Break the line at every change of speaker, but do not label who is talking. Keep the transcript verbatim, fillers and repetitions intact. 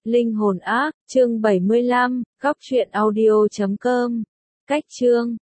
Linh hồn ác, chương bảy mươi lăm, góc truyện audio chấm com. Cách chương